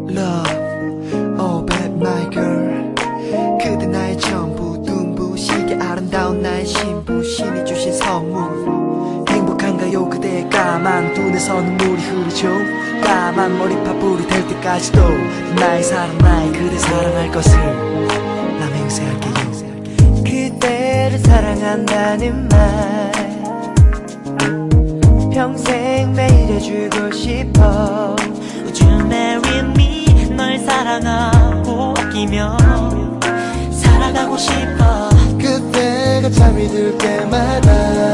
Love, oh bad my girl. 그대 나의 전부 눈부시게 아름다운 나의 신부 신이 주신 선물. 행복한가요 그대의 까만 눈에서 눈물이 흐르죠. 까만 머리파뿌리 될 때까지도 나의 사랑 나의 그대 사랑할 것을 나 맹세할게요. 그대를 사랑한다는 말 평생 매일 해주고 싶어. Would you marry me? 널 사랑하고 아끼며 살아가고 싶어. 그때가 잠이 들 때마다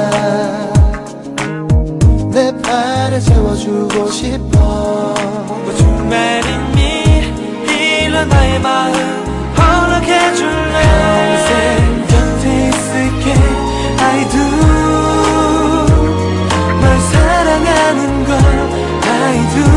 내 팔에 세워주고 싶어. Would you marry me? 이런 나의 마음 허락해줄래? 평생 곁에 있을게 I do. 널 사랑하는 걸 I do.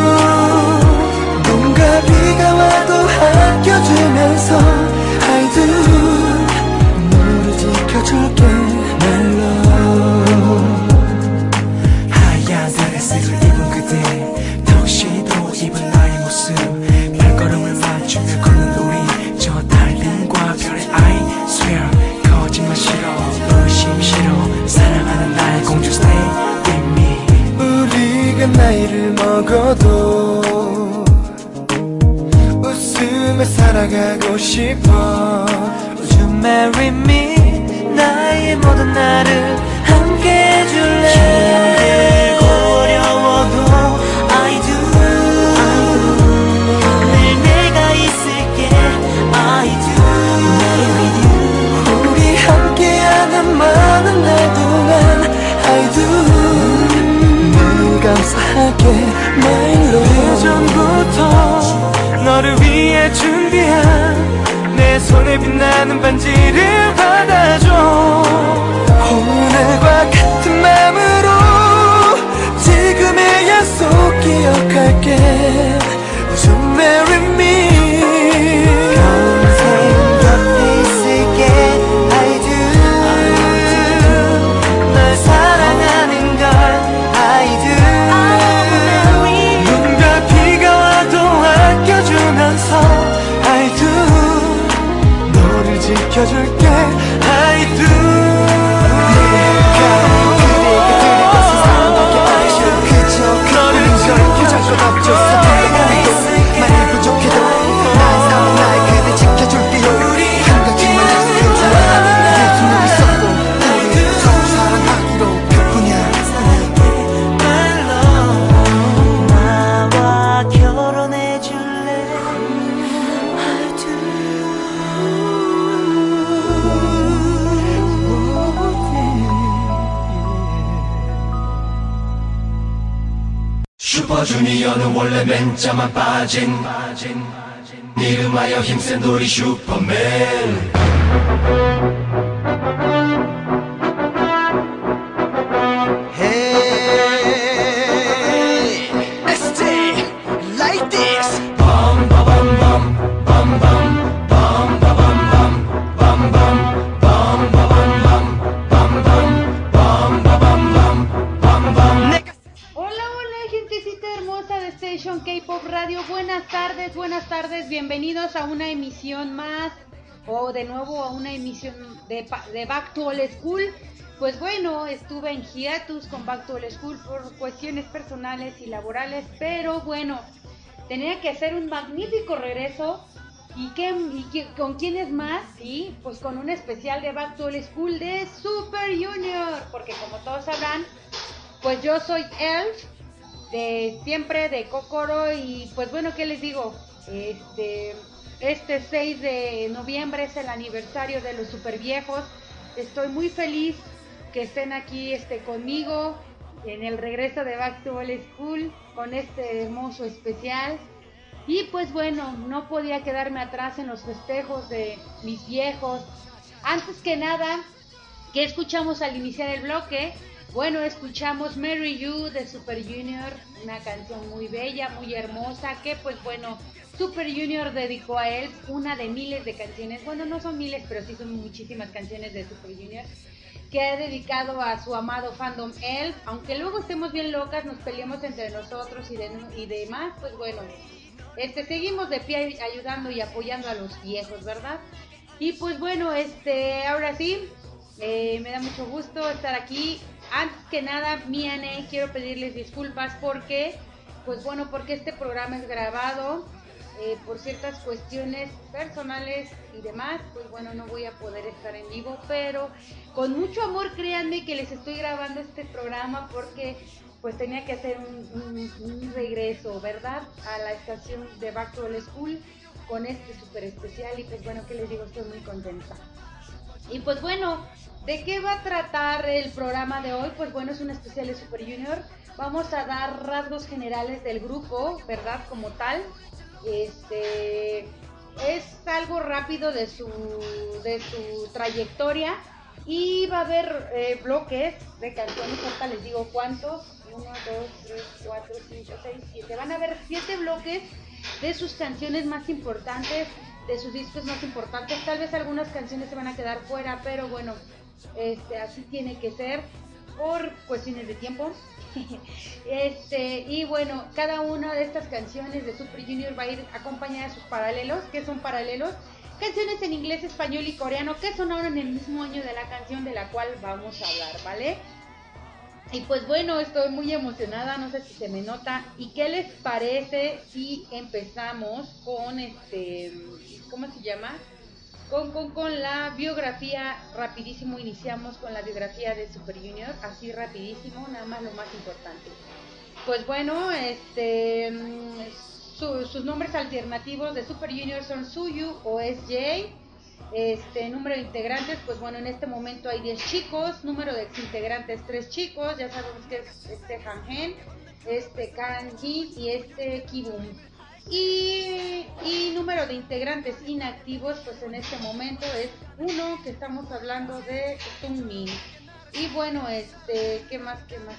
눈과 비가 와도 아껴주면서 I do. 너를 지켜줄게 my love. 하얀 드레스를 입은 그대 턱시도 입은 나의 모습 발걸음을 맞추며 걷는 우리 저 달림과 별의 I swear 거짓말 싫어 의심 싫어 사랑하는 나의 공주 stay with me. 우리가 나이를 먹어도 웃으며 살아가고 싶어. Would you marry me? 나의 모든 날을 함께 해줄래? 힘들고 어려워도 I do. 늘 내가 있을게 I do. With you. 우리 함께하는 많은 날 동안 I do. 늘 감사하게 my love. 예전부터 너를 위해 준비한 내 손에 빛나는 반지를 받아줘. 오늘과 같은 마음으로 지금의 약속 기억할게. Would you marry me? 평생 곁에 있을게 I do. 널 사랑하는 걸 I do. 눈과 비가 와도 아껴주면서 I do. 너를 지켜줄게 I do. 슈퍼주니어는 원래 맨자만 빠진 이름하여 힘센 우리 슈퍼맨. Hey, let's stay like this. Bum ba bum bum bum bum bum ba bum bum bum bum bum ba bum bum bum bum bum ba bum bum bum bum. Hola, hola, gentecita hermosa de Station K-Pop Radio. Buenas tardes, bienvenidos a una emisión más, o de nuevo a una emisión de Back to Old School. Pues bueno, estuve en hiatus con Back to Old School por cuestiones personales y laborales, pero bueno, tenía que hacer un magnífico regreso. ¿Con quién es más? Sí, pues con un especial de Back to Old School de Super Junior, porque como todos sabrán, pues yo soy Elf, de siempre, de Kokoro, y pues bueno, ¿qué les digo? Este 6 de noviembre es el aniversario de los super viejos. Estoy muy feliz que estén aquí conmigo en el regreso de Back to Old School con este hermoso especial. Y pues bueno, no podía quedarme atrás en los festejos de mis viejos. Antes que nada, ¿qué escuchamos al iniciar el bloque? Bueno, escuchamos Marry You de Super Junior, una canción muy bella, muy hermosa, que pues bueno, Super Junior dedicó a él una de miles de canciones. Bueno, no son miles, pero sí son muchísimas canciones de Super Junior, que ha dedicado a su amado fandom Elf. Aunque luego estemos bien locas, nos peleemos entre nosotros y demás, pues bueno, seguimos de pie ayudando y apoyando a los viejos, ¿verdad? Y pues bueno, ahora sí, me da mucho gusto estar aquí. Antes que nada, Miane, quiero pedirles disculpas porque, pues bueno, porque este programa es grabado. Por ciertas cuestiones personales y demás, pues bueno, no voy a poder estar en vivo, pero con mucho amor, créanme que les estoy grabando este programa porque pues tenía que hacer un regreso, ¿verdad? A la estación de Back to Old School con este súper especial y pues bueno, ¿qué les digo? Estoy muy contenta. Y pues bueno, ¿de qué va a tratar el programa de hoy? Pues bueno, es un especial de Super Junior. Vamos a dar rasgos generales del grupo, ¿verdad? Como tal. Es algo rápido de su trayectoria y va a haber bloques de canciones, ahorita les digo cuántos, 1, 2, 3, 4, 5, 6, 7, van a haber 7 bloques de sus canciones más importantes, de sus discos más importantes. Tal vez algunas canciones se van a quedar fuera, pero bueno, así tiene que ser por cuestiones de tiempo. Y bueno, cada una de estas canciones de Super Junior va a ir acompañada de sus paralelos. ¿Qué son paralelos? Canciones en inglés, español y coreano que sonaron en el mismo año de la canción de la cual vamos a hablar, ¿vale? Y pues bueno, estoy muy emocionada, no sé si se me nota. ¿Y qué les parece si empezamos con ¿cómo se llama? Con la biografía, rapidísimo, iniciamos con la biografía de Super Junior, así rapidísimo, nada más lo más importante. Pues bueno, sus nombres alternativos de Super Junior son Suyu o SJ. Número de integrantes, pues bueno, en este momento hay 10 chicos, número de exintegrantes 3 chicos, ya sabemos que es Hangen, Kanjin y Kibum. Y número de integrantes inactivos, pues en este momento es 1, que estamos hablando de Sungmin. Y bueno, ¿qué más? ¿Qué más?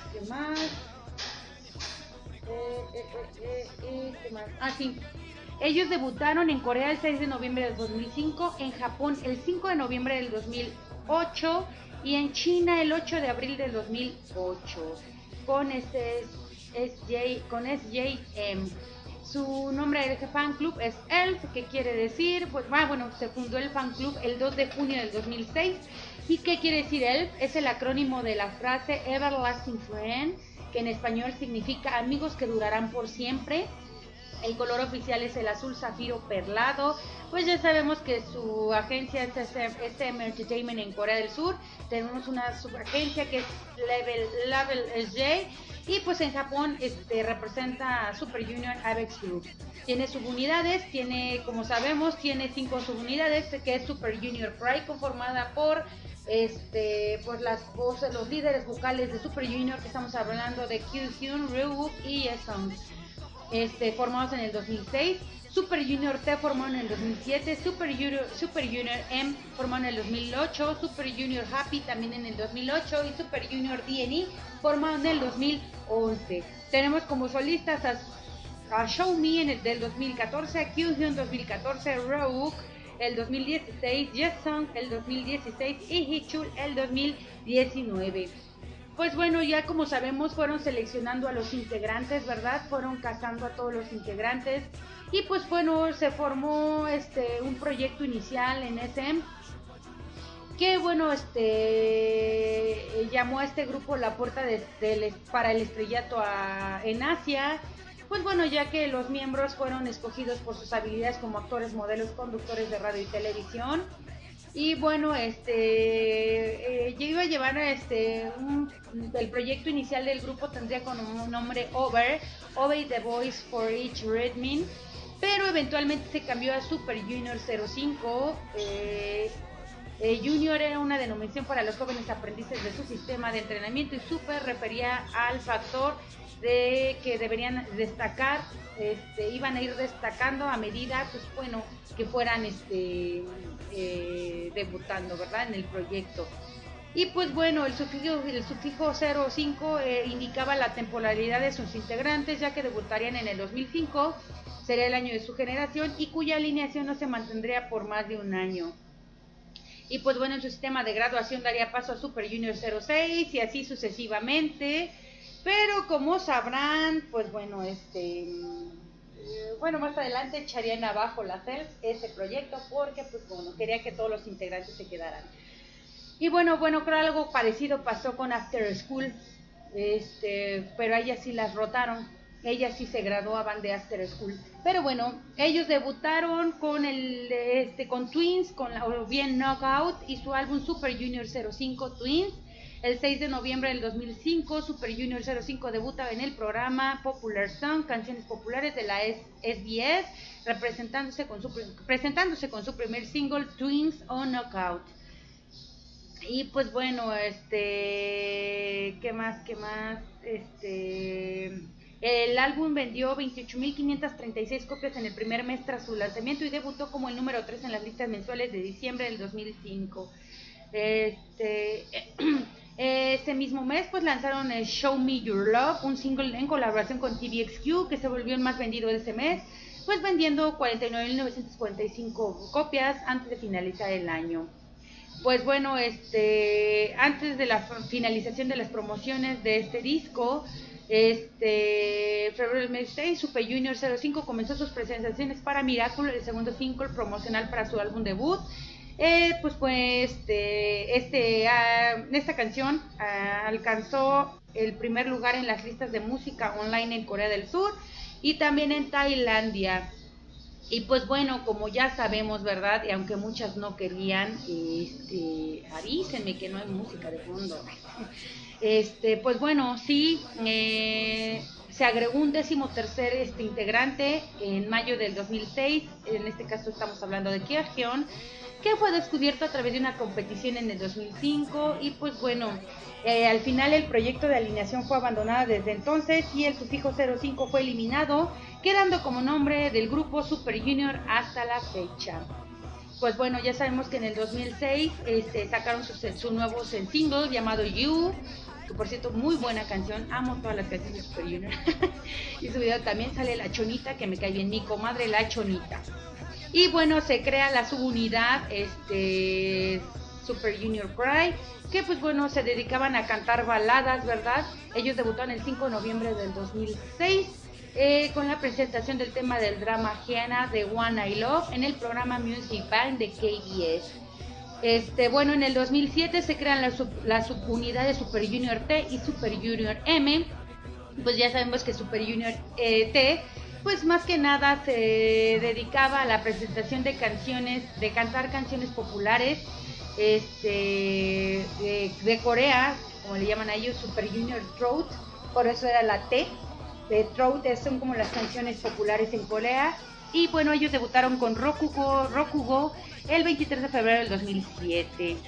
Ah, sí. Ellos debutaron en Corea el 6 de noviembre del 2005, en Japón el 5 de noviembre del 2008 y en China el 8 de abril del 2008 con SJM. Su nombre del fan club es ELF, que quiere decir, pues bueno, se fundó el fan club el 2 de junio del 2006. ¿Y qué quiere decir ELF? Es el acrónimo de la frase Everlasting Friend, que en español significa amigos que durarán por siempre. El color oficial es el azul zafiro perlado. Pues ya sabemos que su agencia es SM Entertainment en Corea del Sur. Tenemos una subagencia que es Level SJ. Y pues en Japón representa a Super Junior Avex Group. Tiene subunidades, como sabemos, tiene 5 subunidades, que es Super Junior Pride, conformada por pues las voces, los líderes vocales de Super Junior, que estamos hablando de Kyuhyun, Ryuk y Yesung, formados en el 2006. Super Junior T formado en el 2007, Super Junior M formado en el 2008, Super Junior Happy también en el 2008 y Super Junior D&E formado en el 2011. Tenemos como solistas a Show Me del 2014, a Kyuhyun 2014, Ryuk el 2016, Yesung el 2016 y Hichul el 2019. Pues bueno, ya como sabemos fueron seleccionando a los integrantes, ¿verdad? Fueron casando a todos los integrantes y pues bueno, se formó un proyecto inicial en SM que bueno, llamó a este grupo La Puerta para el Estrellato en Asia. Pues bueno, ya que los miembros fueron escogidos por sus habilidades como actores, modelos, conductores de radio y televisión. Y bueno, yo iba a llevar el proyecto inicial del grupo tendría como nombre Obey the Voice for Each Rhythm, pero eventualmente se cambió a Super Junior 05. Junior era una denominación para los jóvenes aprendices de su sistema de entrenamiento y Super refería al factor de que deberían destacar, iban a ir destacando a medida, pues bueno, que fueran debutando, ¿verdad? En el proyecto. Y pues bueno, el sufijo 05 indicaba la temporalidad de sus integrantes, ya que debutarían en el 2005, sería el año de su generación y cuya alineación no se mantendría por más de un año. Y pues bueno, en su sistema de graduación daría paso a Super Junior 06 y así sucesivamente. Pero como sabrán, pues bueno, bueno, más adelante echarían abajo la CELF ese proyecto porque, pues bueno, quería que todos los integrantes se quedaran. Y bueno, creo algo parecido pasó con After School, pero a ellas sí las rotaron, ellas sí se graduaban de After School. Pero bueno, ellos debutaron con con Twins, o bien Knockout y su álbum Super Junior 05 Twins. El 6 de noviembre del 2005, Super Junior 05 debuta en el programa Popular Song, canciones populares de la SBS, presentándose con su primer single Twins o Knockout. Y pues bueno, ¿qué más? El álbum vendió 28.536 copias en el primer mes tras su lanzamiento y debutó como el número 3 en las listas mensuales de diciembre del 2005. Ese mismo mes pues lanzaron el Show Me Your Love, un single en colaboración con TVXQ que se volvió el más vendido de ese mes, pues vendiendo 49.945 copias antes de finalizar el año. Pues bueno, antes de la finalización de las promociones de este disco, febrero del mes 6, Super Junior 05 comenzó sus presentaciones para Miracle, el segundo single promocional para su álbum debut. Esta canción alcanzó el primer lugar en las listas de música online en Corea del Sur y también en Tailandia. Y pues bueno, como ya sabemos, ¿verdad? Y aunque muchas no querían, avísenme que no hay música de fondo. Pues bueno, sí, se agregó un 13º integrante en mayo del 2006. En este caso estamos hablando de Kyeon, que fue descubierto a través de una competición en el 2005 y pues bueno, al final el proyecto de alineación fue abandonado desde entonces y el sufijo 05 fue eliminado, quedando como nombre del grupo Super Junior hasta la fecha. Pues bueno, ya sabemos que en el 2006 sacaron su nuevo single llamado You, que por cierto muy buena canción, amo todas las canciones de Super Junior. Y su video también sale la Chonita, que me cae bien, mi comadre la Chonita. Y bueno, se crea la subunidad Super Junior Cry, que pues bueno, se dedicaban a cantar baladas, ¿verdad? Ellos debutaron el 5 de noviembre del 2006 con la presentación del tema del drama Gianna de One I Love en el programa Music Bank de KBS. Bueno, en el 2007 se crean la subunidad de Super Junior T y Super Junior M. Pues ya sabemos que Super Junior T pues más que nada se dedicaba a la presentación de canciones, de cantar canciones populares de Corea, como le llaman a ellos, Super Junior Throat, por eso era la T, de Throat, son como las canciones populares en Corea. Y bueno, ellos debutaron con Rokugo el 23 de febrero del 2007.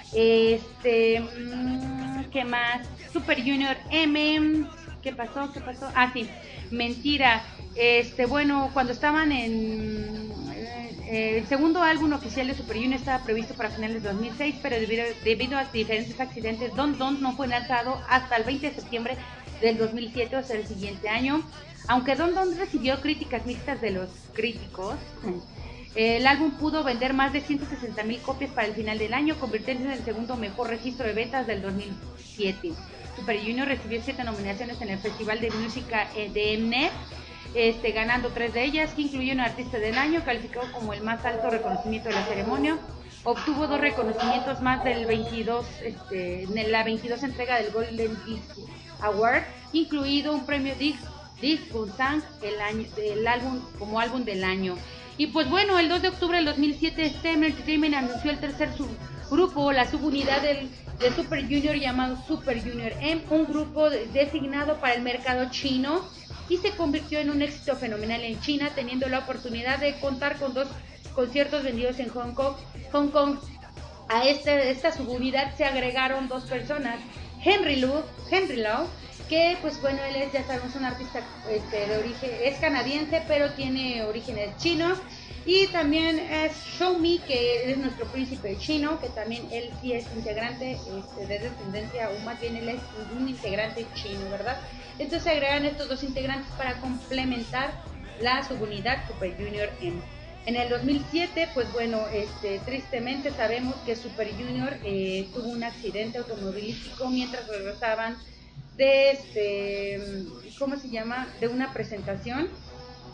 ¿Qué más? Super Junior M, ¿qué pasó? Ah, sí, mentira. Bueno, cuando estaban en el segundo álbum oficial de Super Junior estaba previsto para finales de 2006, pero debido a diferentes accidentes, Don Don no fue lanzado hasta el 20 de septiembre del 2007, o sea, el siguiente año. Aunque Don Don recibió críticas mixtas de los críticos, el álbum pudo vender más de 160,000 copias para el final del año, convirtiéndose en el segundo mejor registro de ventas del 2007. Super Junior recibió 7 nominaciones en el Festival de Música de Mnet, ganando 3 de ellas, que incluye un artista del año, calificado como el más alto reconocimiento de la ceremonia. Obtuvo 2 reconocimientos más en la 22 entrega del Golden Disc Award, incluido un premio Disc Busan el álbum como álbum del año. Y pues bueno, el 2 de octubre del 2007 STEM Entertainment anunció el tercer subgrupo, la subunidad de Super Junior llamado Super Junior M, un grupo designado para el mercado chino, y se convirtió en un éxito fenomenal en China, teniendo la oportunidad de contar con 2 conciertos vendidos en Hong Kong. A esta subunidad se agregaron 2 personas, Henry Lau, que pues bueno, él es, ya sabemos, un artista de origen, es canadiense, pero tiene orígenes chinos. Y también es Show Me, que es nuestro príncipe chino, que también él sí es integrante de descendencia, o más bien él es un integrante chino, ¿verdad? Entonces se agregan estos 2 integrantes para complementar la subunidad Super Junior M. En el 2007, pues bueno, tristemente sabemos que Super Junior tuvo un accidente automovilístico mientras regresaban de ¿cómo se llama? De una presentación.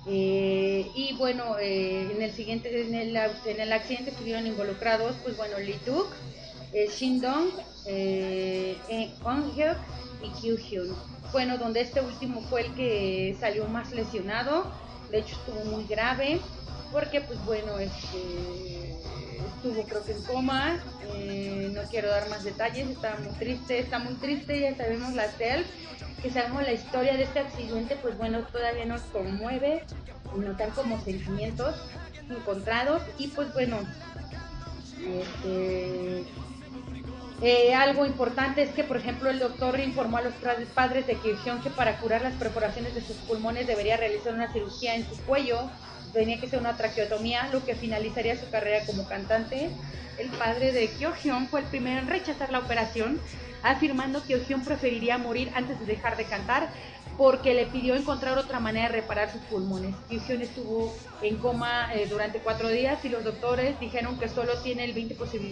Y bueno, en el accidente estuvieron involucrados, pues bueno, Lee Duk, Shin Dong, On Hyuk y Kyu Hyun. Bueno, donde este último fue el que salió más lesionado, de hecho estuvo muy grave, porque pues bueno, estuvo creo que en coma, no quiero dar más detalles, está muy triste, ya sabemos que sabemos la historia de este accidente, pues bueno, todavía nos conmueve, nos dan como sentimientos encontrados, y pues bueno, algo importante es que, por ejemplo, el doctor informó a los padres de Kyu-hyun que para curar las perforaciones de sus pulmones debería realizar una cirugía en su cuello, tenía que ser una traqueotomía, lo que finalizaría su carrera como cantante. El padre de Kyu-hyun fue el primero en rechazar la operación, afirmando que Kyu-hyun preferiría morir antes de dejar de cantar, porque le pidió encontrar otra manera de reparar sus pulmones. Kyu-hyun estuvo en coma durante 4 días y los doctores dijeron que solo tiene el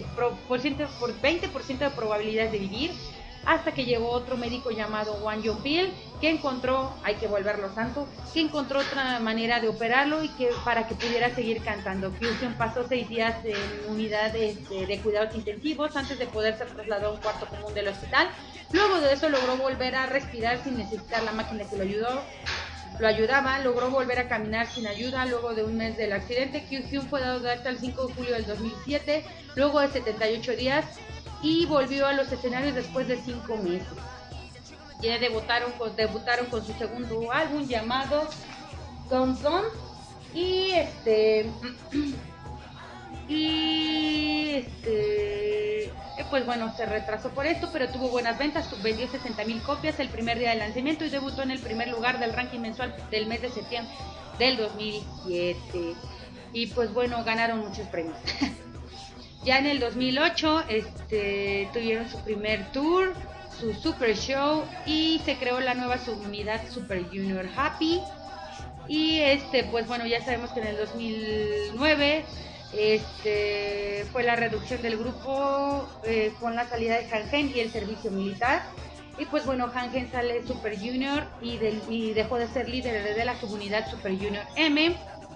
20% de probabilidades de vivir, hasta que llegó otro médico llamado Wang Yong-pil, que encontró, hay que volverlo santo, que encontró otra manera de operarlo y para que pudiera seguir cantando. Kyu-hyun pasó 6 días en unidad de cuidados intensivos antes de poder ser trasladado a un cuarto común del hospital. Luego de eso logró volver a respirar sin necesitar la máquina que lo ayudaba, logró volver a caminar sin ayuda. Luego de un mes del accidente, Kyu-hyun fue dado de alta el 5 de julio del 2007, luego de 78 días, y volvió a los escenarios después de 5 meses. Ya debutaron con su segundo álbum llamado Don Don, y pues bueno, se retrasó por esto, pero tuvo buenas ventas, vendió 60,000 copias el primer día del lanzamiento y debutó en el primer lugar del ranking mensual del mes de septiembre del 2007. Y pues bueno, ganaron muchos premios. Ya en el 2008 tuvieron su primer tour, su super show, y se creó la nueva subunidad Super Junior Happy. Y pues bueno, ya sabemos que en el 2009 fue la reducción del grupo con la salida de Hangen y el servicio militar. Y pues bueno, Hangen sale Super Junior y dejó de ser líder de la subunidad Super Junior M.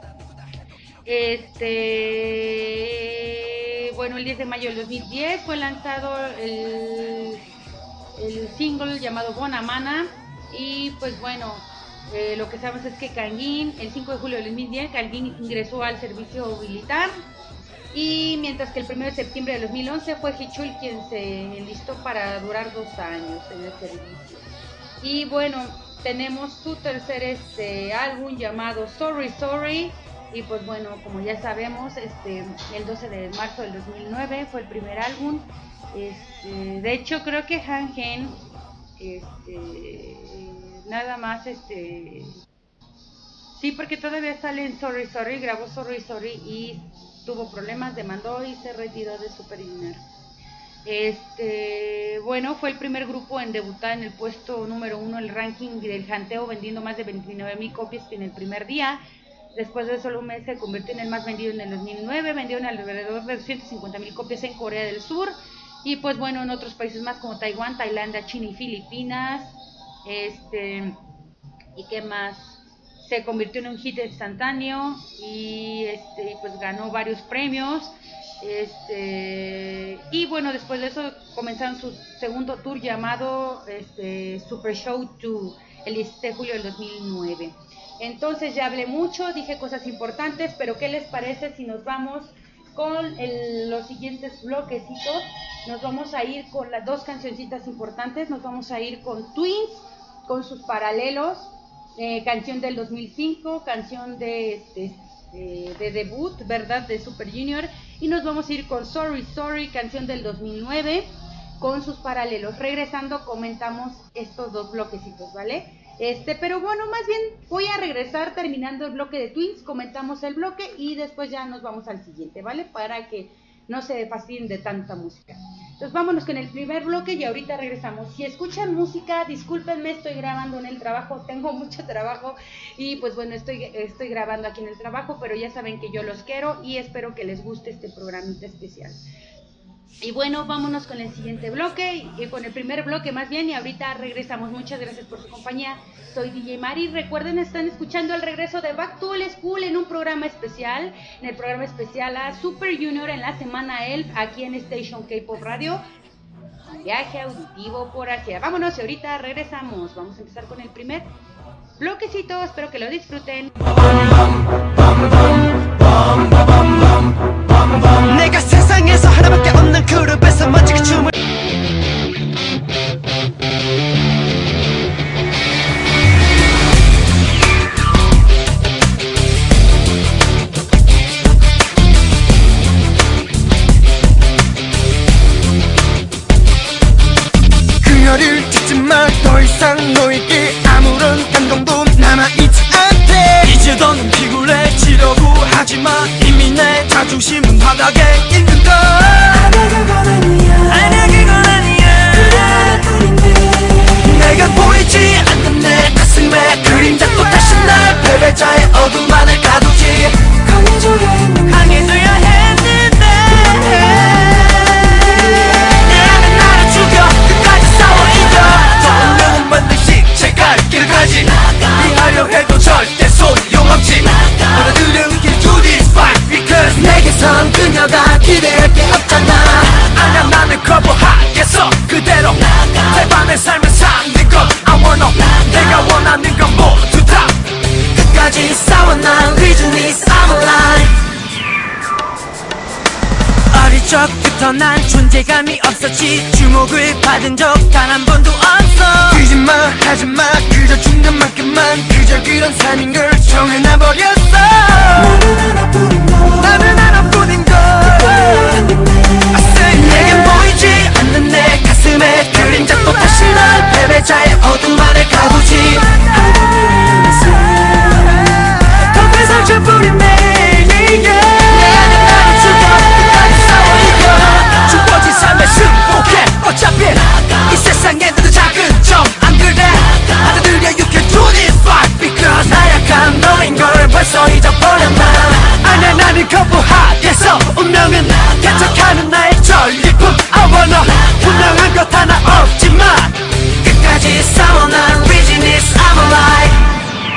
Bueno, el 10 de mayo del 2010 fue lanzado el single llamado Bonamana. Y pues bueno, lo que sabemos es que Kangin, el 5 de julio del 2010, Kangin ingresó al servicio militar. Y mientras que el 1 de septiembre del 2011 fue Hichul quien se enlistó para durar 2 años en el servicio. Y bueno, tenemos su tercer álbum llamado Sorry Sorry. Y pues bueno, como ya sabemos, el 12 de marzo del 2009 fue el primer álbum. De hecho, creo que Hangen, nada más, sí, porque todavía sale en Sorry Sorry, grabó Sorry Sorry y tuvo problemas, demandó y se retiró de Super Junior. Bueno, fue el primer grupo en debutar en el puesto número 1 en el ranking del janteo, vendiendo más de 29,000 copias en el primer día. Después de solo un mes se convirtió en el más vendido en el 2009, vendieron alrededor de 250,000 copias en Corea del Sur, y pues bueno, en otros países más como Taiwán, Tailandia, China y Filipinas. ¿Y qué más? Se convirtió en un hit instantáneo y pues ganó varios premios. Y bueno, después de eso comenzaron su segundo tour llamado Super Show 2 el 17 de julio del 2009. Entonces ya hablé mucho, dije cosas importantes, pero ¿qué les parece si nos vamos con los siguientes bloquecitos? Nos vamos a ir con las 2 cancioncitas importantes, nos vamos a ir con Twins, con sus paralelos, canción del 2005, canción de debut, ¿verdad?, de Super Junior, y nos vamos a ir con Sorry Sorry, canción del 2009, con sus paralelos. Regresando comentamos estos 2 bloquecitos, ¿vale? Pero bueno, más bien voy a regresar terminando el bloque de Twins, comentamos el bloque y después ya nos vamos al siguiente, ¿vale? Para que no se fastidien de tanta música. Entonces vámonos con el primer bloque y ahorita regresamos. Si escuchan música, discúlpenme, estoy grabando en el trabajo, tengo mucho trabajo y pues bueno, estoy grabando aquí en el trabajo, pero ya saben que yo los quiero y espero que les guste este programita especial. Y bueno, vámonos con el siguiente bloque, y con el primer bloque más bien, y ahorita regresamos. Muchas gracias por su compañía. Soy DJ Mari. Recuerden, están escuchando el regreso de Back to Old School en un programa especial, en el programa especial a Super Junior en la semana ELF, aquí en Station K-Pop Radio. Viaje auditivo por Asia. Vámonos y ahorita regresamos. Vamos a empezar con el primer bloquecito. Espero que lo disfruten. 내가 세상에서 하나밖에 없는 그룹에서 멋지게 춤을 그녀를 찾지 마. 더 이상 너에게 아무런 감동도 남아있지 않대. 이제 더는 피곤해지려고 하지마. 이미 내 자존심은 바닥에 있는 걸. 아니야 그건 아니야. 그래 하나뿐인데 내가 보이지 않는 내 가슴에 그림자 또 다시 날 패배자의 어둠 안에 가두지. 강해져야 했는데 내 안에 나를 죽여 끝까지 싸워 이겨. 저 운명은 반드시 제 갈 길을 가지. 피하려 해도 절대 소용없지. 받아들여 길 to this fight because 내게선 그녀가 기대할 게 없잖아. 아냐 나는 거부하겠어 그대로 내 밤의 삶을 사는 것 I wanna 내가 원하는 건 모두 다 끝까지 싸워 난 reason is I'm alive. 어릴 적부터 난 존재감이 없었지. 주목을 받은 적 단 한 번도 없어. 뒤집마 하지마 그저 죽는 만큼만 그저 그런 삶인 걸 정해놔버렸어. 나는 하나뿐인 걸. I say 내겐 보이지 않는 내 가슴에 그림자 또 다시 날 패배자의 어둠 안에 가두지. 더 상처뿐인 매일 내 안에 나를 죽여 끝까지 싸워 이겨. 주어진 삶에 승복해 어차피 이 세상에 너도 작은 점 안 그래. 받아들여 you can do this fight because 나약한 너인 걸 벌써 잊어버렸나. 아냐 나는 거부하겠어. 운명은 개척하는 나의 전리품 I wanna 분명한 것 하나 없지만 끝까지 싸워 난 reason is I'm alive.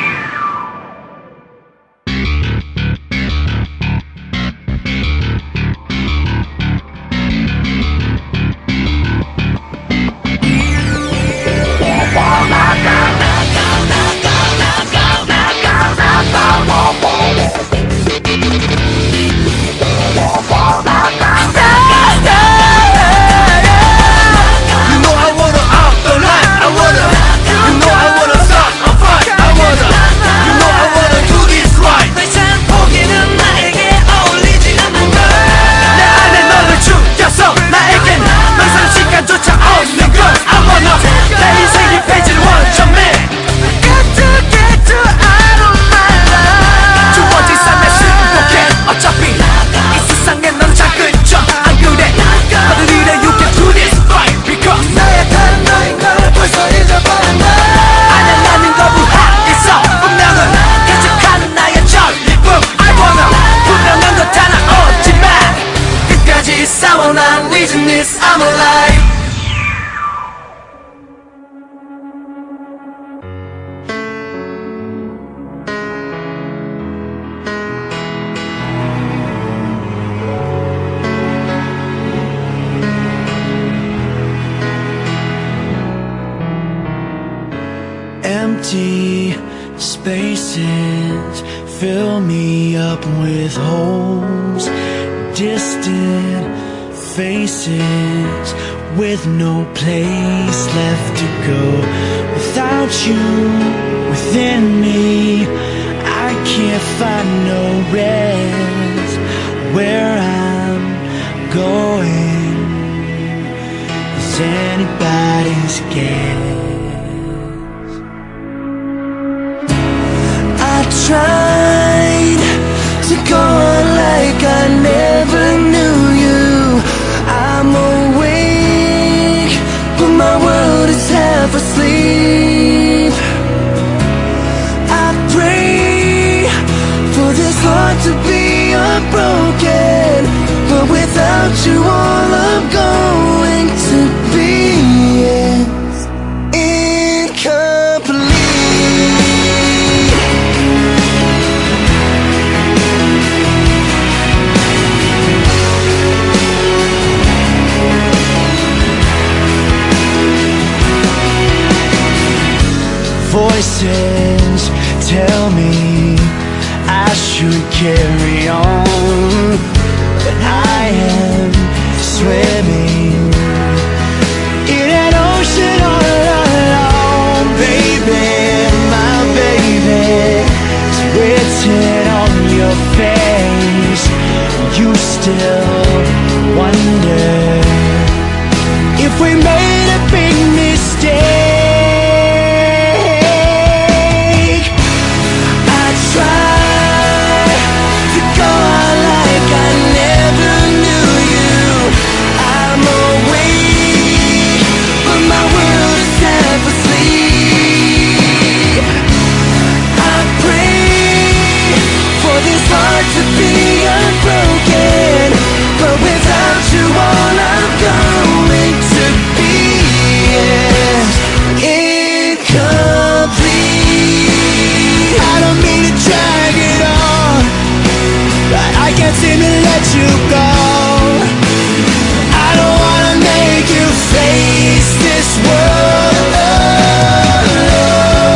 I'm alive. Empty spaces fill me up with holes. Distant faces with no place left to go. Without you within me, I can't find no rest. Where I'm going is anybody's guess. I tried to go on like I never knew you. I'm awake, but my world is half asleep. I pray for this heart to be unbroken, but without you all I'm gone. carry on, but I am swimming in an ocean all alone. Baby, my baby, it's written on your face. You still wonder if we made a big mistake. To be unbroken, but without you all I'm going to be is incomplete. I don't mean to drag it on, but I can't seem to let you go. I don't wanna make you face this world alone.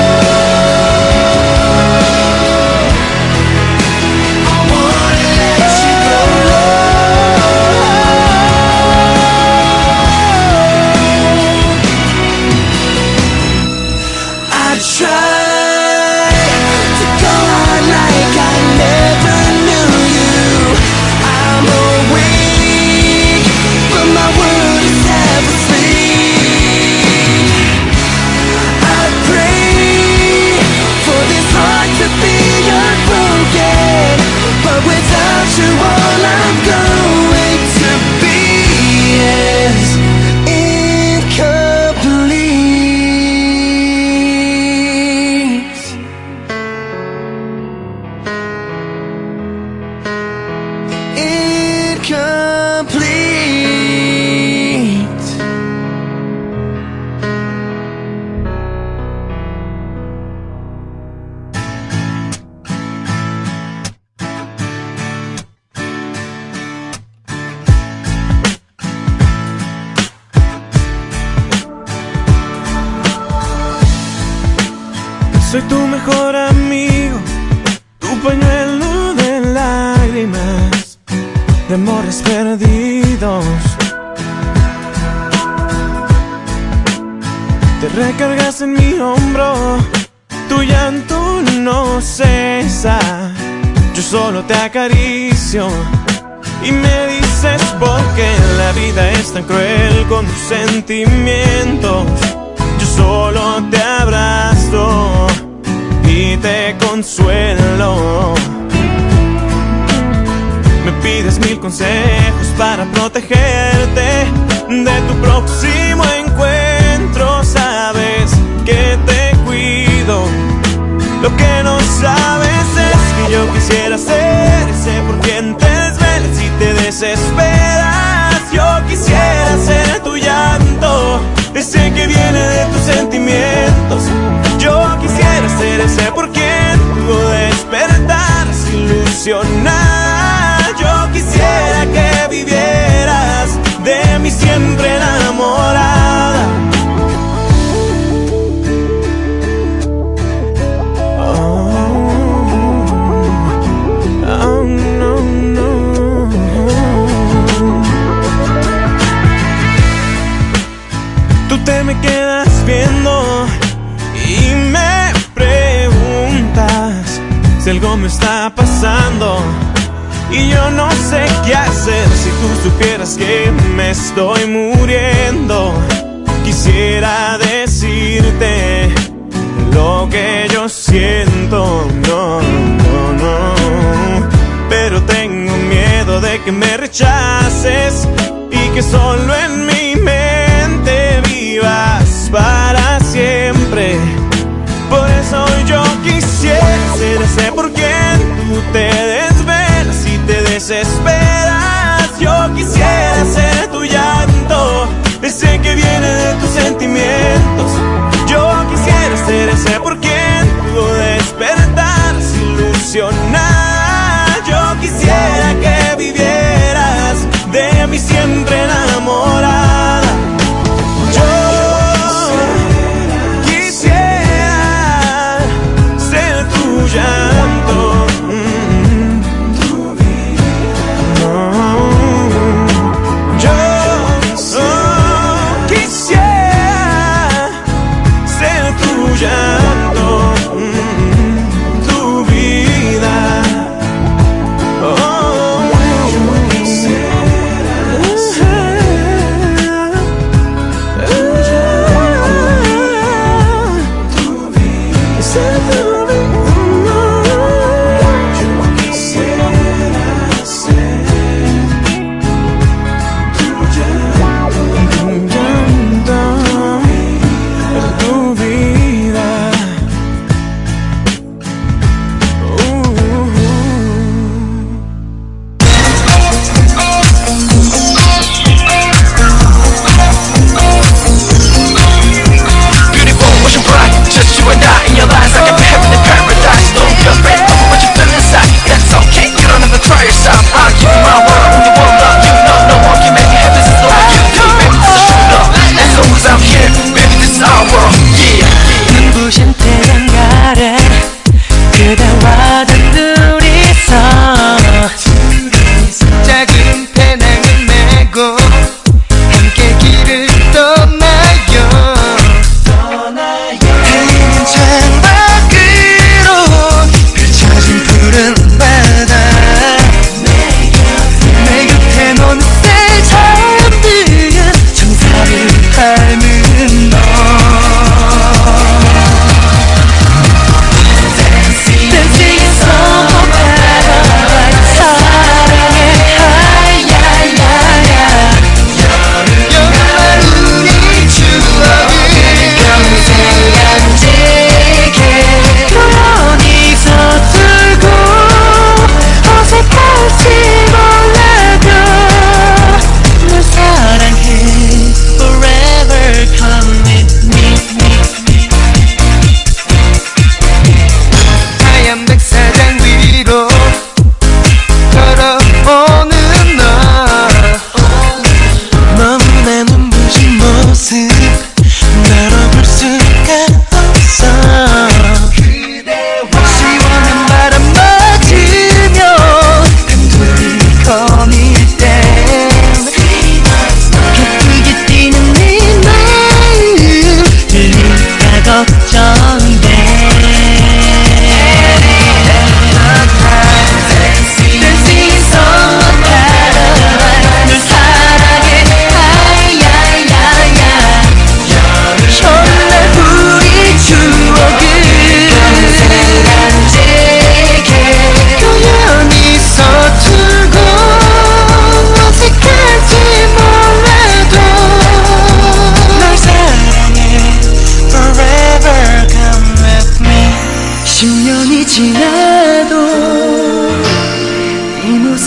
Soy tu mejor amigo, tu pañuelo de lágrimas, de amores perdidos. Te recargas en mi hombro, tu llanto no cesa. Yo solo te acaricio y me dices por qué la vida es tan cruel con tus sentimientos. Yo solo te abrazo y te consuelo. Me pides 1000 consejos para protegerte de tu próximo encuentro. Sabes que te cuido. Lo que no sabes es que yo quisiera ser ese por quien te desvelas y te desesperas. Yo quisiera ser tu llanto, ese que viene de tus sentimientos. Yo quisiera ser ese por quien tú despertaras ilusionada. Yo quisiera que vivieras de mí siempre enamorada. Te me quedas viendo y me preguntas si algo me está pasando y yo no sé qué hacer. Si tú supieras que me estoy muriendo, quisiera decirte lo que yo siento. No, no, no, pero tengo miedo de que me rechaces y que solo en mi mente vivas para siempre. Por eso yo quisiera ser ese por quien tú te desvelas y te desesperas. Yo quisiera ser tu llanto, ese que viene de tus sentimientos. Yo quisiera ser ese por quien tú despertaras ilusionada. Yo quisiera que vivieras de mí siempre enamorada. Yo quisiera ser tu llanto,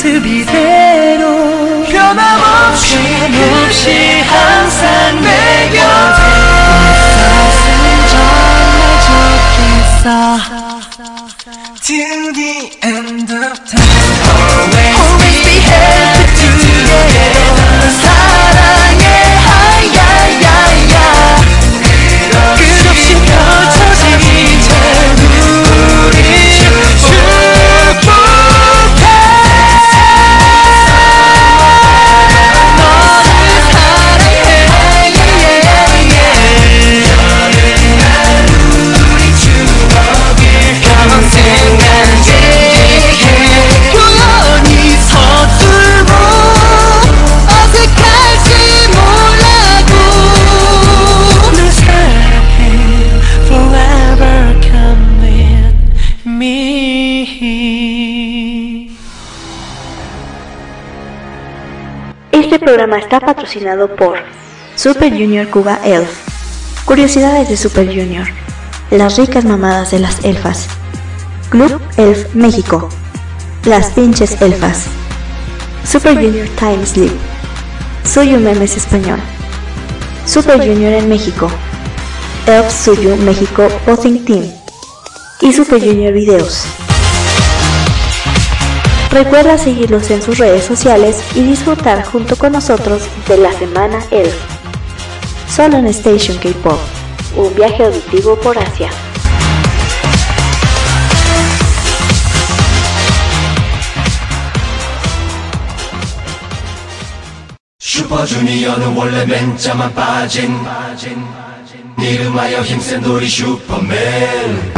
모습 이대로 변함없이 항상 내 곁에 있었으면 좋겠어 Till the end of time Always be happy together 사랑해 하야야야 끝없이 펼쳐진 이제 우리 축복해 너를 사랑해 여름날 우리 추억을 평생 간직해 우연히 서툴고 어색할지 몰라도 널 사랑해 Forever come with me Este programa está patrocinado por Super Junior Cuba Elf, Curiosidades de Super Junior, Las ricas mamadas de las elfas, Club Elf México, Las pinches elfas, Super Junior Time Sleep, Suyu Memes Español, Super Junior en México, Elf Suyu México Posting Team y Super Junior Videos. Recuerda seguirlos en sus redes sociales y disfrutar junto con nosotros de la Semana Elf. Solo en Station K-Pop, un viaje auditivo por Asia. 슈퍼주니어는 원래 맨자만 빠진 이름하여 힘센 우리 슈퍼맨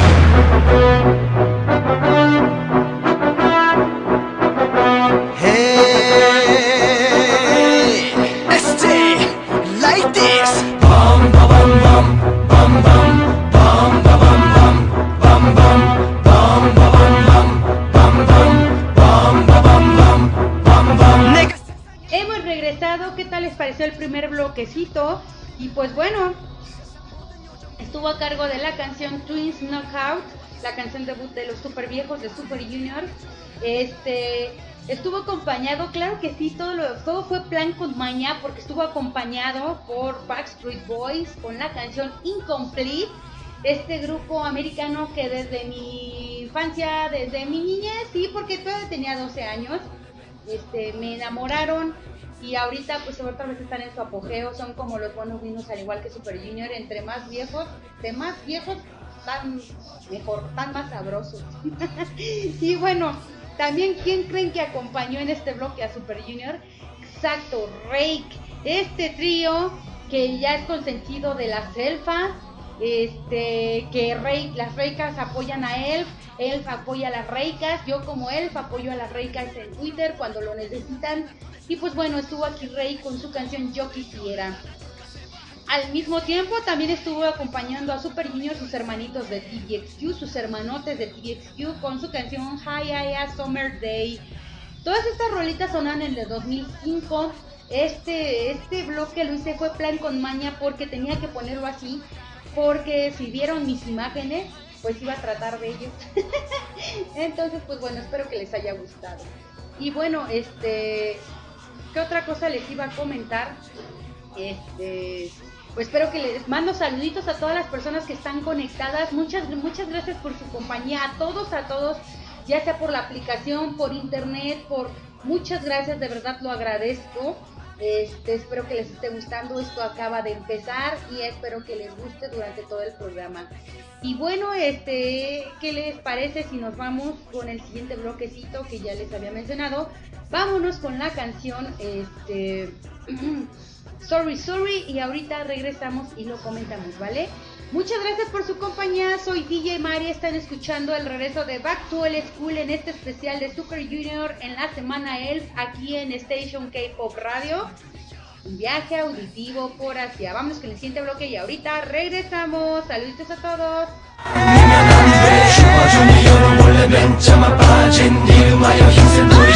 Hey, stay like this. Bum ba bum bum bum bum bum ba bum bum bum bum bum ba bum bum bum bum bum ba bum bum bum bum. Hemos regresado, ¿qué tal les pareció el primer bloquecito? Y pues bueno, estuvo a cargo de la canción Twins Knockout, la canción debut de los super viejos de Super Junior. Estuvo acompañado, claro que sí, todo fue plan con maña, porque estuvo acompañado por Backstreet Boys con la canción Incomplete, este grupo americano que desde mi infancia, desde mi niñez, sí, porque todavía tenía 12 años, me enamoraron. Y ahorita pues otra vez están en su apogeo, son como los buenos vinos al igual que Super Junior, entre más viejos, tan mejor, tan más sabrosos. Y bueno, también ¿quién creen que acompañó en este bloque a Super Junior? Exacto, Rake, este trío que ya es consentido de las elfas, que las reicas apoyan a Elf apoya a las reicas, yo como Elf apoyo a las reicas en Twitter cuando lo necesitan. Y pues bueno, estuvo aquí Rey con su canción Yo Quisiera. Al mismo tiempo también estuvo acompañando a Super Junior sus hermanitos de TVXQ, sus hermanotes de TVXQ con su canción Hi Summer Day. Todas estas rolitas sonan en el 2005. Este bloque lo hice fue plan con maña porque tenía que ponerlo así, porque si vieron mis imágenes pues iba a tratar de ellos. Entonces pues bueno, espero que les haya gustado. Y bueno, ¿qué otra cosa les iba a comentar? Pues espero que les mando saluditos a todas las personas que están conectadas. Muchas gracias por su compañía, a todos, ya sea por la aplicación, por internet, muchas gracias, de verdad lo agradezco. Espero que les esté gustando, esto acaba de empezar y espero que les guste durante todo el programa. Y bueno, ¿qué les parece si nos vamos con el siguiente bloquecito que ya les había mencionado? Vámonos con la canción, Sorry, y ahorita regresamos y lo comentamos, ¿vale? Muchas gracias por su compañía, soy DJ Mari, están escuchando el regreso de Back to Old School en este especial de Super Junior en la Semana Elf, aquí en Station K-Pop Radio, un viaje auditivo por Asia. Vamos con el siguiente bloque y ahorita regresamos, saluditos a todos. 슈퍼주니어는 원래 맨자만 빠진 이름하여 힘센 우리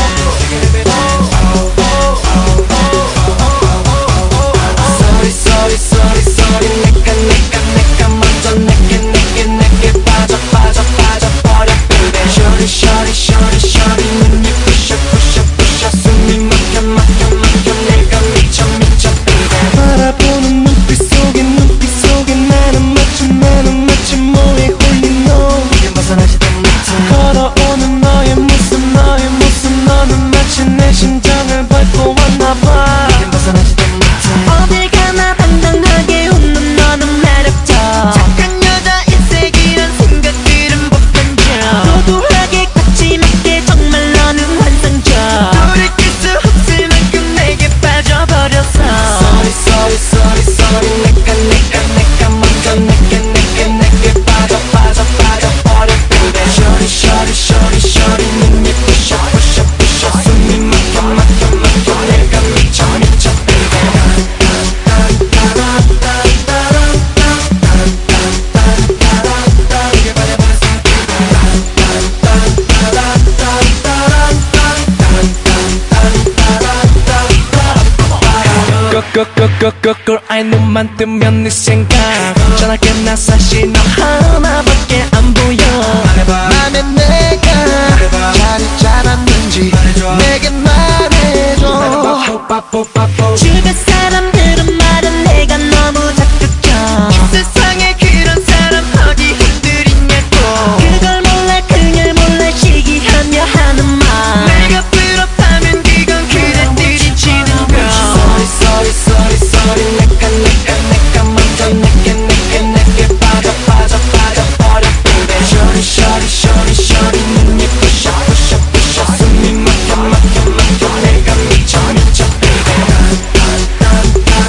Sorry 아이 눈만 뜨면 네 생각 전화게 나 사실 너 하나밖에 안 보여 맘에 내가 자리 잡았는지 내게 말해줘 주변 사람들은 말은 내가 너무 적극적 세상에 그런 사람 어디 흔들리냐고 그걸 몰라 그냥 몰라 시기하며 하는 말 내가 부럽다면 그건 그대들이 지는 거 Sorry 내가 먼저 내게 빠져버려 baby Shorty 눈이 부셔 숨이 막혀 내가 미쳐 baby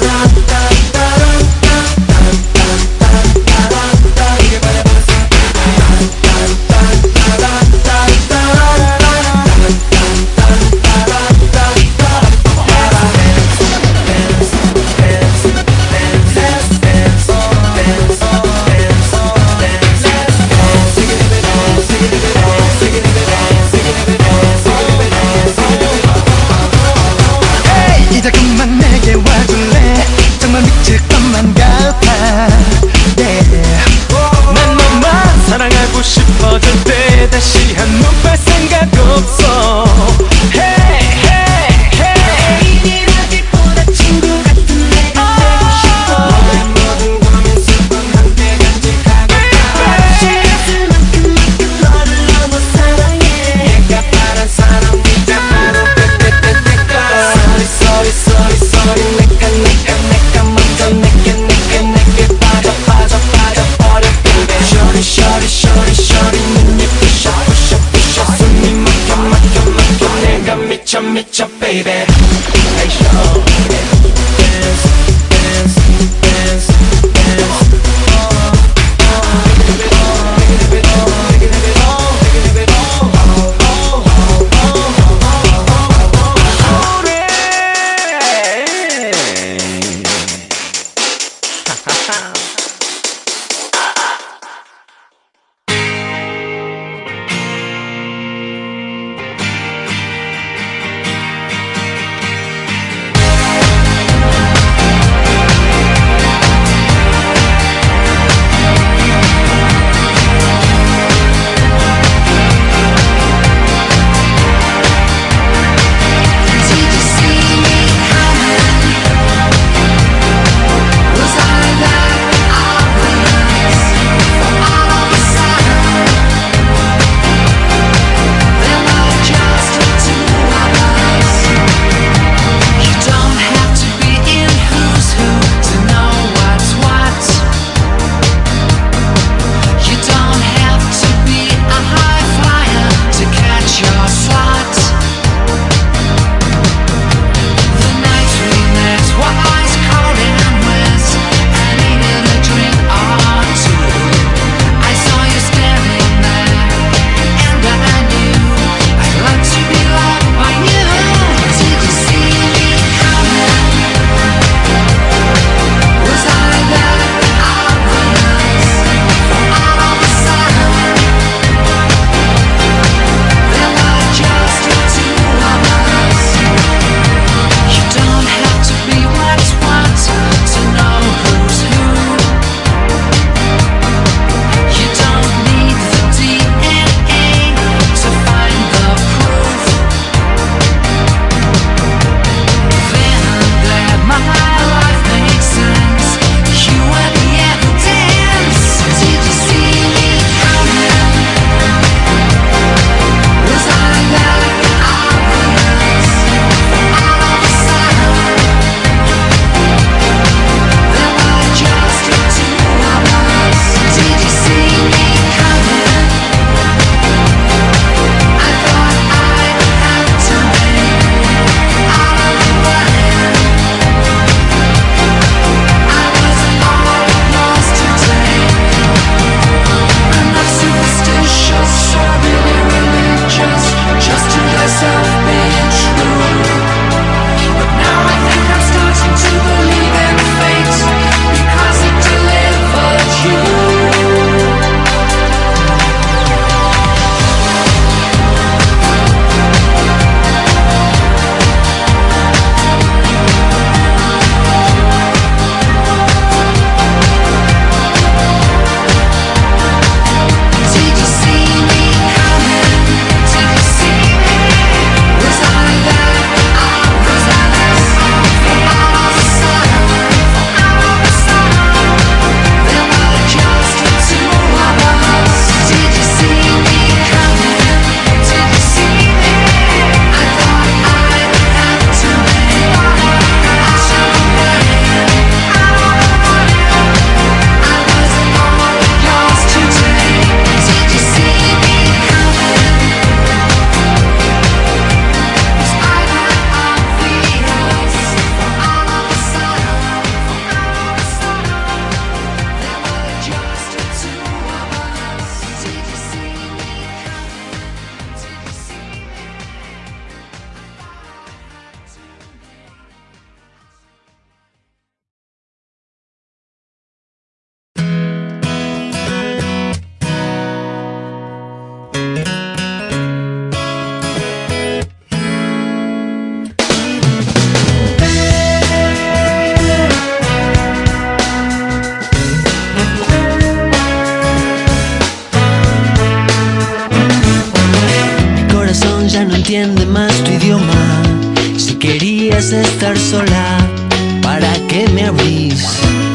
que me abrís.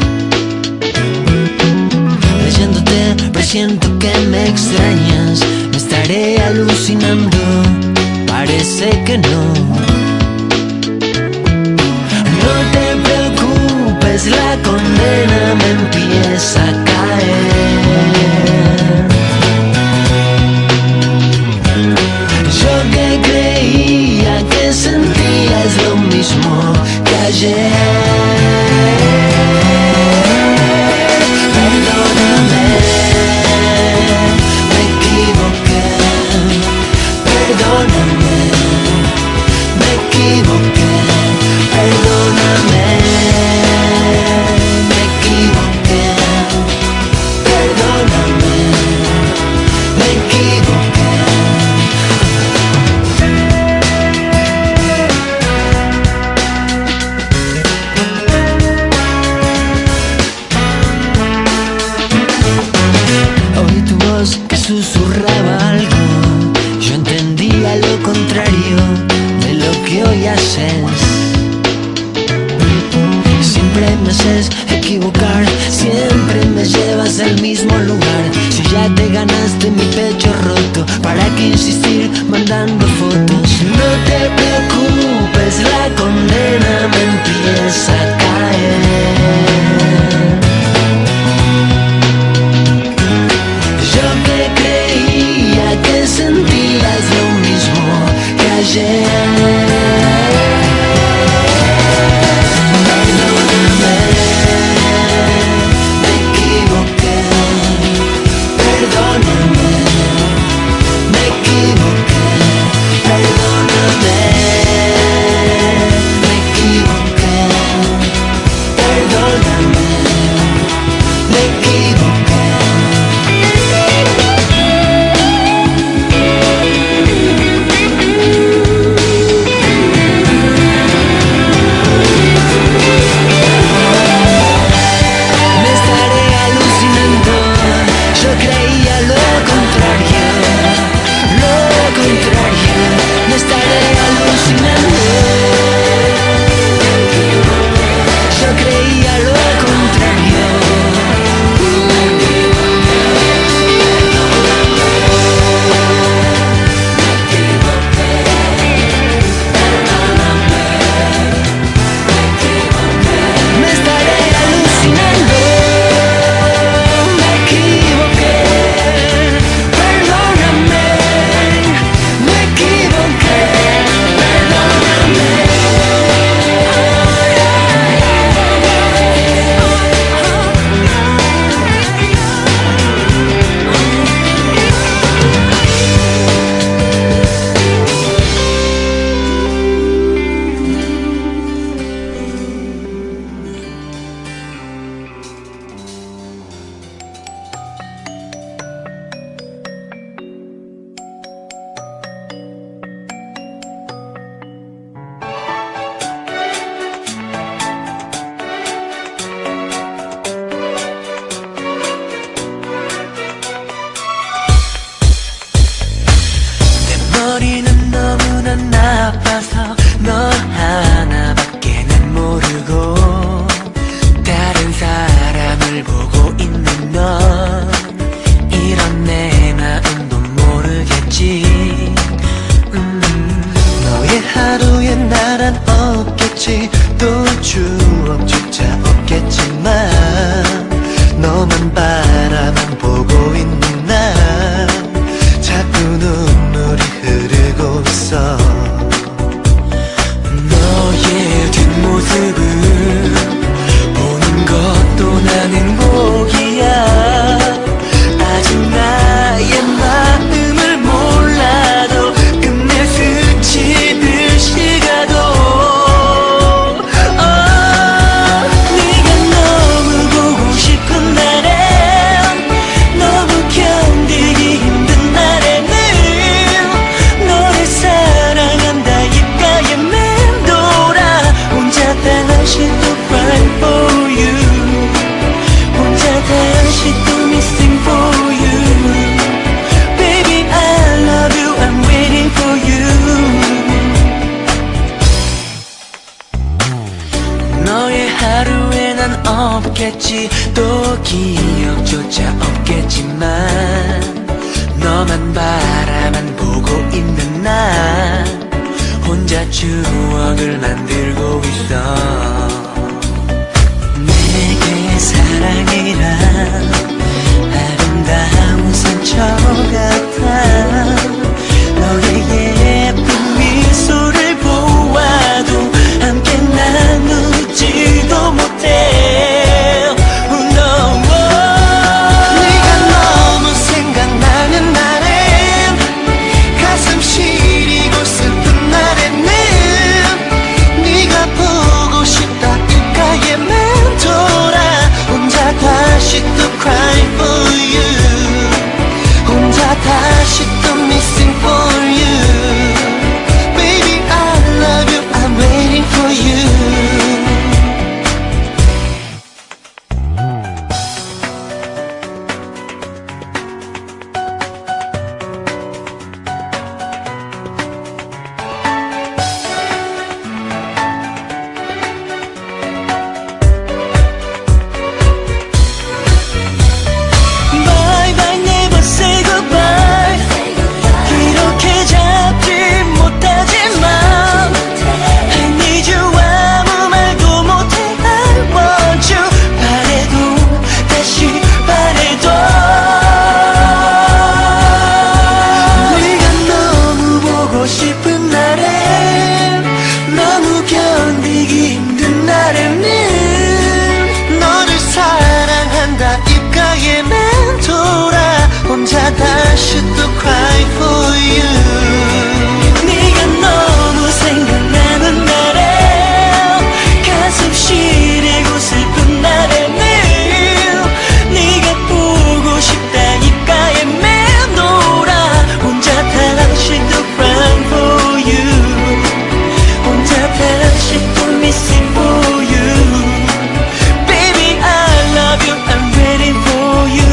Leyéndote presiento que me extrañas. Me estaré alucinando, parece que no. No te preocupes, la condena me empieza a caer. Yo que creía que sentías lo mismo que ayer. Perdóname, me equivoqué. Perdóname, me equivoqué. Perdóname, me equivoqué. Perdóname, me equivoqué. Oí tu voz que susurraba algo. Yo entendía lo contrario de lo que hoy haces. Siempre me haces equivocar, siempre me llevas al mismo lugar. Si ya te ganaste mi pecho roto, ¿para qué insistir mandando fotos? No te preocupes, la condena me empieza a caer. Yo que creía que sentías lo mismo que ayer. Perdóname, me equivoqué. Perdóname, me equivoqué. Perdóname, me equivoqué. 하루에 난 없겠지 또 기억조차 없겠지만 너만 바라만 보고 있는 나 혼자 추억을 만들고 있어 내게 사랑이란 아름다운 상처 같아 너의 예쁜 미소를 보아도 함께 나누지도 못해 no. 네가 너무 생각나는 날엔 가슴 시리고 슬픈 날에는 네가 보고 싶다 입가에 맴돌아 혼자 다시 또 cry for you 혼자 다시 또 missing for you baby I love you I'm waiting for you 혼자 다시 또 cry for you 네가 너무 생각나는 날에 가슴 시리고 슬픈 날에는 네가 보고 싶다 입가에 맴돌아 혼자 다시 또 cry for you 혼자 다시 또 missing for you baby I love you I'm ready for you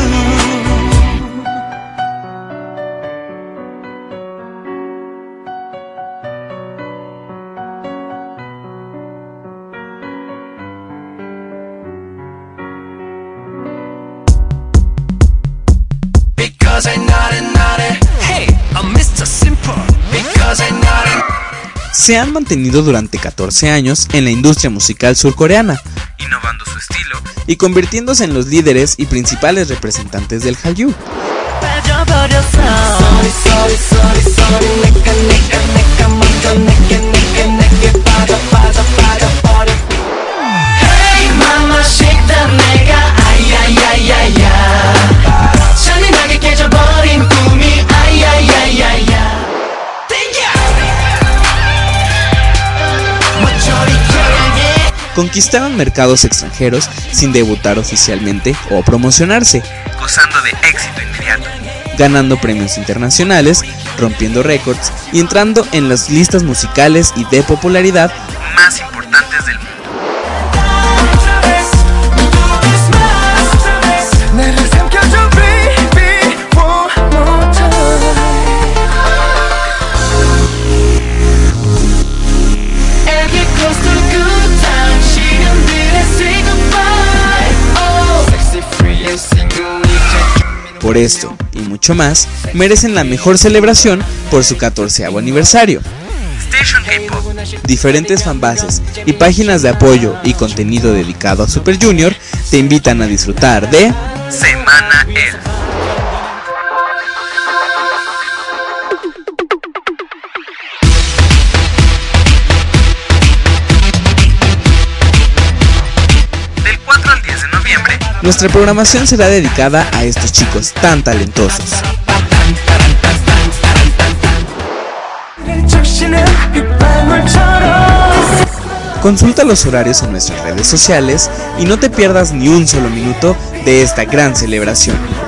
Because I'm naughty, hey, I'm Mr. Simple. Because I'm naughty. Se han mantenido durante 14 años en la industria musical surcoreana, innovando su estilo y convirtiéndose en los líderes y principales representantes del Hallyu. Hey mama shake that nigga ay ay ay ay ay 잔인하게 깨져버린 꿈이 ay ay ay ay ay Conquistaron mercados extranjeros sin debutar oficialmente o promocionarse, gozando de éxito inmediato, ganando premios internacionales, rompiendo récords y entrando en las listas musicales y de popularidad más importantes del mundo. Por esto y mucho más, merecen la mejor celebración por su 14º aniversario. Station K-Pop, diferentes fanbases y páginas de apoyo y contenido dedicado a Super Junior te invitan a disfrutar de Semana Elf. Del 4 al 10 de noviembre, nuestra programación será dedicada a estos chicos tan talentosos. Consulta los horarios en nuestras redes sociales y no te pierdas ni un solo minuto de esta gran celebración.